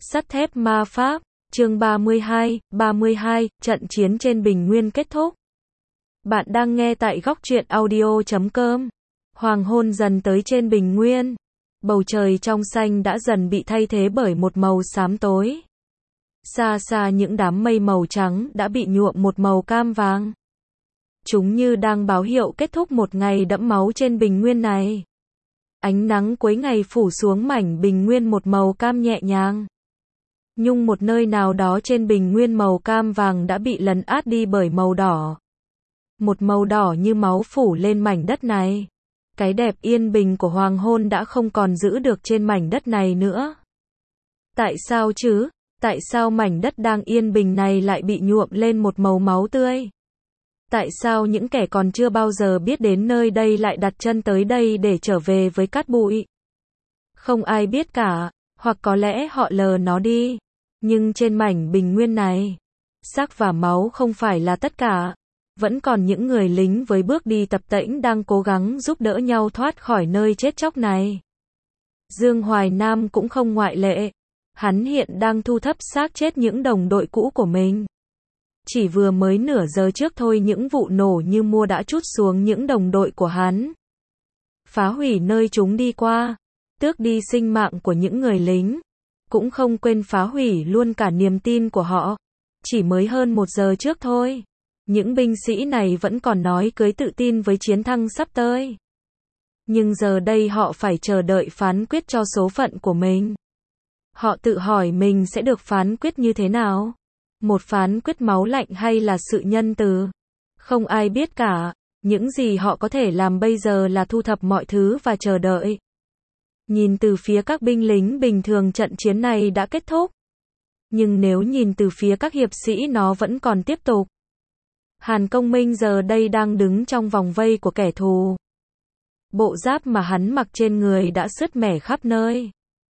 Sắt thép ma pháp, chương 32, trận chiến trên Bình Nguyên kết thúc. Bạn đang nghe tại góc truyện audio.com. Hoàng hôn dần tới trên Bình Nguyên. Bầu trời trong xanh đã dần bị thay thế bởi một màu xám tối. Xa xa những đám mây màu trắng đã bị nhuộm một màu cam vàng. Chúng như đang báo hiệu kết thúc một ngày đẫm máu trên Bình Nguyên này. Ánh nắng cuối ngày phủ xuống mảnh Bình Nguyên một màu cam nhẹ nhàng. Nhưng một nơi nào đó trên Bình Nguyên màu cam vàng đã bị lấn át đi bởi màu đỏ. Một màu đỏ như máu phủ lên mảnh đất này. Cái đẹp yên bình của hoàng hôn đã không còn giữ được trên mảnh đất này nữa. Tại sao chứ? Tại sao mảnh đất đang yên bình này lại bị nhuộm lên một màu máu tươi? Tại sao những kẻ còn chưa bao giờ biết đến nơi đây lại đặt chân tới đây để trở về với cát bụi? Không ai biết cả, hoặc có lẽ họ lờ nó đi. Nhưng trên mảnh Bình Nguyên này, xác và máu không phải là tất cả. Vẫn còn những người lính với bước đi tập tễnh đang cố gắng giúp đỡ nhau thoát khỏi nơi chết chóc này. Dương Hoài Nam cũng không ngoại lệ. Hắn hiện đang thu thập xác chết những đồng đội cũ của mình. Chỉ vừa mới nửa giờ trước thôi những vụ nổ như mua đã trút xuống những đồng đội của hắn. Phá hủy nơi chúng đi qua, tước đi sinh mạng của những người lính. Cũng không quên phá hủy luôn cả niềm tin của họ. Chỉ mới hơn một giờ trước thôi. Những binh sĩ này vẫn còn nói cưới tự tin với chiến thắng sắp tới. Nhưng giờ đây họ phải chờ đợi phán quyết cho số phận của mình. Họ tự hỏi mình sẽ được phán quyết như thế nào? Một phán quyết máu lạnh hay là sự nhân từ? Không ai biết cả. Những gì họ có thể làm bây giờ là thu thập mọi thứ và chờ đợi. Nhìn từ phía các binh lính bình thường trận chiến này đã kết thúc. Nhưng nếu nhìn từ phía các hiệp sĩ nó vẫn còn tiếp tục. Hàn Công Minh giờ đây đang đứng trong vòng vây của kẻ thù. Bộ giáp mà hắn mặc trên người đã sứt mẻ khắp nơi.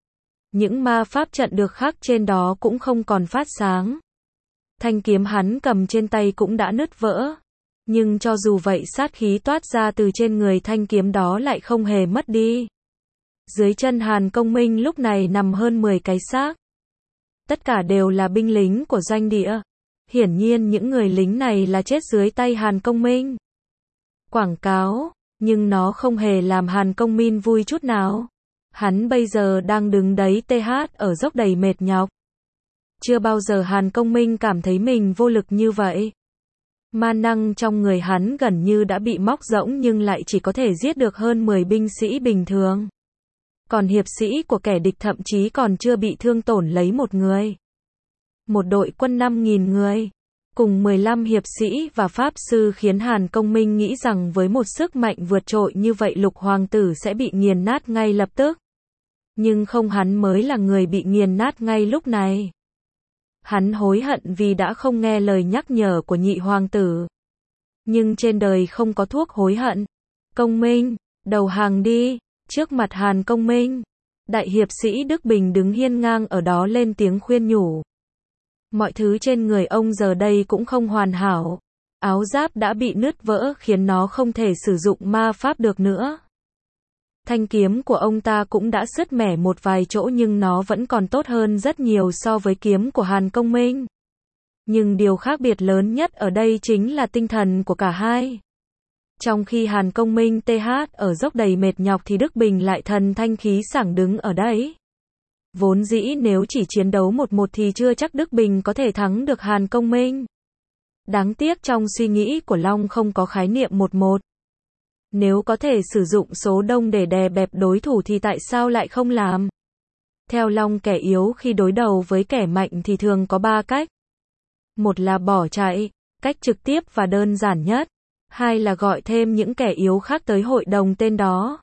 Những ma pháp trận được khắc trên đó cũng không còn phát sáng. Thanh kiếm hắn cầm trên tay cũng đã nứt vỡ. Nhưng cho dù vậy sát khí toát ra từ trên người thanh kiếm đó lại không hề mất đi. Dưới chân Hàn Công Minh lúc này nằm hơn 10 cái xác. Tất cả đều là binh lính của doanh địa. Hiển nhiên những người lính này là chết dưới tay Hàn Công Minh. Quảng cáo, nhưng nó không hề làm Hàn Công Minh vui chút nào. Hắn bây giờ đang đứng đấy ở dốc đầy mệt nhọc. Chưa bao giờ Hàn Công Minh cảm thấy mình vô lực như vậy. Ma năng trong người hắn gần như đã bị móc rỗng nhưng lại chỉ có thể giết được hơn 10 binh sĩ bình thường. Còn hiệp sĩ của kẻ địch thậm chí còn chưa bị thương tổn lấy một người. Một đội quân 5.000 người, cùng 15 hiệp sĩ và pháp sư khiến Hàn Công Minh nghĩ rằng với một sức mạnh vượt trội như vậy Lục Hoàng tử sẽ bị nghiền nát ngay lập tức. Nhưng không, hắn mới là người bị nghiền nát ngay lúc này. Hắn hối hận vì đã không nghe lời nhắc nhở của nhị hoàng tử. Nhưng trên đời không có thuốc hối hận. Công Minh, đầu hàng đi. Trước mặt Hàn Công Minh, đại hiệp sĩ Đức Bình đứng hiên ngang ở đó lên tiếng khuyên nhủ. Mọi thứ trên người ông giờ đây cũng không hoàn hảo. Áo giáp đã bị nứt vỡ khiến nó không thể sử dụng ma pháp được nữa. Thanh kiếm của ông ta cũng đã sứt mẻ một vài chỗ nhưng nó vẫn còn tốt hơn rất nhiều so với kiếm của Hàn Công Minh. Nhưng điều khác biệt lớn nhất ở đây chính là tinh thần của cả hai. Trong khi Hàn Công Minh ở dốc đầy mệt nhọc thì Đức Bình lại thần thanh khí sảng đứng ở đấy. Vốn dĩ nếu chỉ chiến đấu 1-1 thì chưa chắc Đức Bình có thể thắng được Hàn Công Minh. Đáng tiếc trong suy nghĩ của Long không có khái niệm 1-1. Nếu có thể sử dụng số đông để đè bẹp đối thủ thì tại sao lại không làm? Theo Long, kẻ yếu khi đối đầu với kẻ mạnh thì thường có 3 cách. Một là bỏ chạy, cách trực tiếp và đơn giản nhất. Hai là gọi thêm những kẻ yếu khác tới hội đồng tên đó.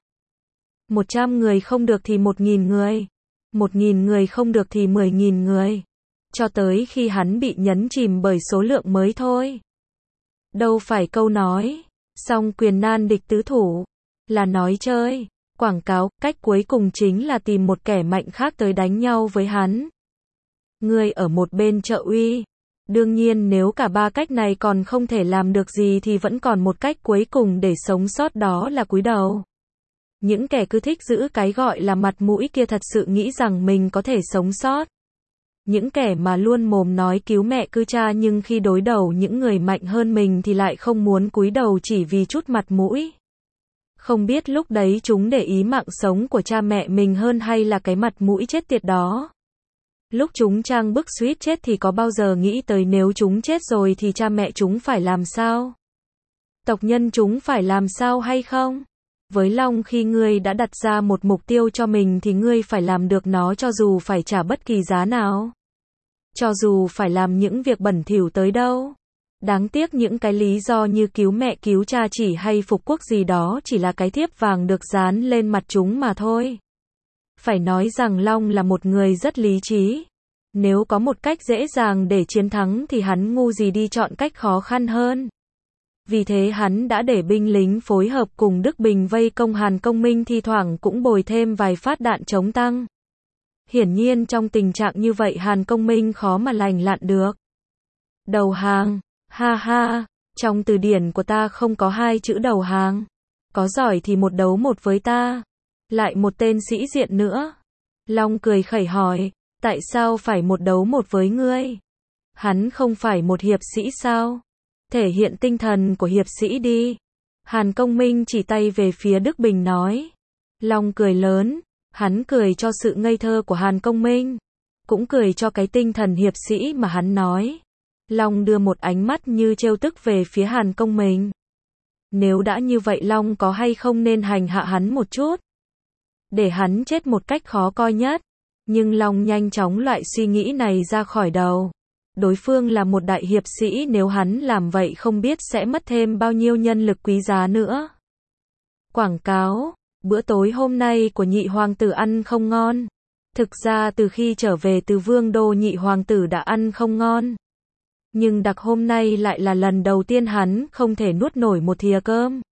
100 người không được thì 1.000 người. 1.000 người không được thì 10.000 người. Cho tới khi hắn bị nhấn chìm bởi số lượng mới thôi. Đâu phải câu nói, song quyền nan địch tứ thủ, là nói chơi. Quảng cáo, cách cuối cùng chính là tìm một kẻ mạnh khác tới đánh nhau với hắn. Người ở một bên trợ uy. Đương nhiên nếu cả 3 cách này còn không thể làm được gì thì vẫn còn một cách cuối cùng để sống sót, đó là cúi đầu. Những kẻ cứ thích giữ cái gọi là mặt mũi kia thật sự nghĩ rằng mình có thể sống sót. những kẻ mà luôn mồm nói cứu mẹ cứu cha nhưng khi đối đầu những người mạnh hơn mình thì lại không muốn cúi đầu chỉ vì chút mặt mũi. Không biết lúc đấy chúng để ý mạng sống của cha mẹ mình hơn hay là cái mặt mũi chết tiệt đó. Lúc chúng trang bức suýt chết thì có bao giờ nghĩ tới nếu chúng chết rồi thì cha mẹ chúng phải làm sao? Tộc nhân chúng phải làm sao hay không? Với Long, khi ngươi đã đặt ra một mục tiêu cho mình thì ngươi phải làm được nó cho dù phải trả bất kỳ giá nào. Cho dù phải làm những việc bẩn thỉu tới đâu. Đáng tiếc những cái lý do như cứu mẹ cứu cha chỉ hay phục quốc gì đó chỉ là cái thiếp vàng được dán lên mặt chúng mà thôi. Phải nói rằng Long là một người rất lý trí. Nếu có một cách dễ dàng để chiến thắng thì hắn ngu gì đi chọn cách khó khăn hơn. Vì thế hắn đã để binh lính phối hợp cùng Đức Bình vây công Hàn Công Minh, thi thoảng cũng bồi thêm vài phát đạn chống tăng. Hiển nhiên trong tình trạng như vậy Hàn Công Minh khó mà lành lặn được. Đầu hàng, ha ha, trong từ điển của ta không có hai chữ đầu hàng. Có giỏi thì một đấu một với ta. Lại một tên sĩ diện nữa. Long cười khẩy hỏi, tại sao phải một đấu một với ngươi? Hắn không phải một hiệp sĩ sao? Thể hiện tinh thần của hiệp sĩ đi. Hàn Công Minh chỉ tay về phía Đức Bình nói. Long cười lớn, hắn cười cho sự ngây thơ của Hàn Công Minh, cũng cười cho cái tinh thần hiệp sĩ mà hắn nói. Long đưa một ánh mắt như trêu tức về phía Hàn Công Minh. Nếu đã như vậy Long có hay không nên hành hạ hắn một chút, để hắn chết một cách khó coi nhất. Nhưng Long nhanh chóng loại suy nghĩ này ra khỏi đầu. Đối phương là một đại hiệp sĩ, nếu hắn làm vậy không biết sẽ mất thêm bao nhiêu nhân lực quý giá nữa. Quảng cáo, bữa tối hôm nay của nhị hoàng tử ăn không ngon. Thực ra từ khi trở về từ Vương đô nhị hoàng tử đã ăn không ngon. Nhưng đặc hôm nay lại là lần đầu tiên hắn không thể nuốt nổi một thìa cơm.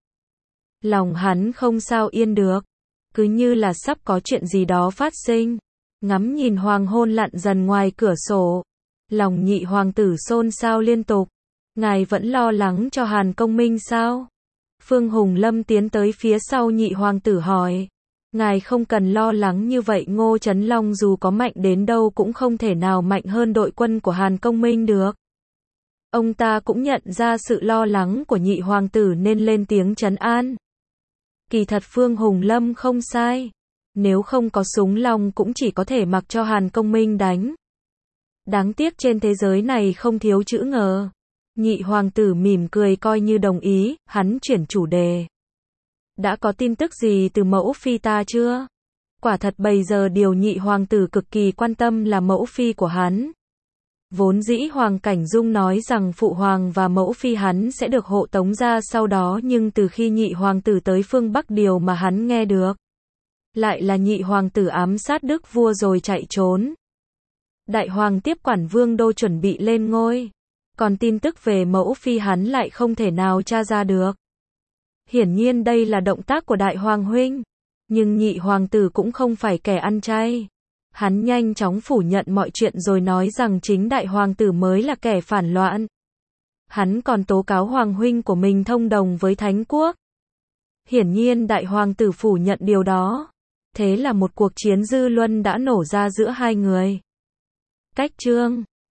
Lòng hắn không sao yên được. Cứ như là sắp có chuyện gì đó phát sinh. Ngắm nhìn hoàng hôn lặn dần ngoài cửa sổ. Lòng nhị hoàng tử xôn xao liên tục. Ngài vẫn lo lắng cho Hàn Công Minh sao? Phương Hùng Lâm tiến tới phía sau nhị hoàng tử hỏi. Ngài không cần lo lắng như vậy, Ngô Trấn Long dù có mạnh đến đâu cũng không thể nào mạnh hơn đội quân của Hàn Công Minh được. Ông ta cũng nhận ra sự lo lắng của nhị hoàng tử nên lên tiếng trấn an. Kỳ thật Phương Hùng Lâm không sai. Nếu không có súng Long cũng chỉ có thể mặc cho Hàn Công Minh đánh. Đáng tiếc trên thế giới này không thiếu chữ ngờ. Nhị hoàng tử mỉm cười coi như đồng ý, hắn chuyển chủ đề. Đã có tin tức gì từ mẫu phi ta chưa? Quả thật bây giờ điều nhị hoàng tử cực kỳ quan tâm là mẫu phi của hắn. Vốn dĩ Hoàng Cảnh Dung nói rằng phụ hoàng và mẫu phi hắn sẽ được hộ tống ra sau đó, nhưng từ khi nhị hoàng tử tới phương Bắc điều mà hắn nghe được lại là nhị hoàng tử ám sát Đức vua rồi chạy trốn. Đại hoàng tiếp quản Vương đô chuẩn bị lên ngôi. Còn tin tức về mẫu phi hắn lại không thể nào tra ra được. Hiển nhiên đây là động tác của đại hoàng huynh. Nhưng nhị hoàng tử cũng không phải kẻ ăn chay. Hắn nhanh chóng phủ nhận mọi chuyện rồi nói rằng chính đại hoàng tử mới là kẻ phản loạn. Hắn còn tố cáo hoàng huynh của mình thông đồng với Thánh quốc. Hiển nhiên đại hoàng tử phủ nhận điều đó. Thế là một cuộc chiến dư luận đã nổ ra giữa hai người. Cách chương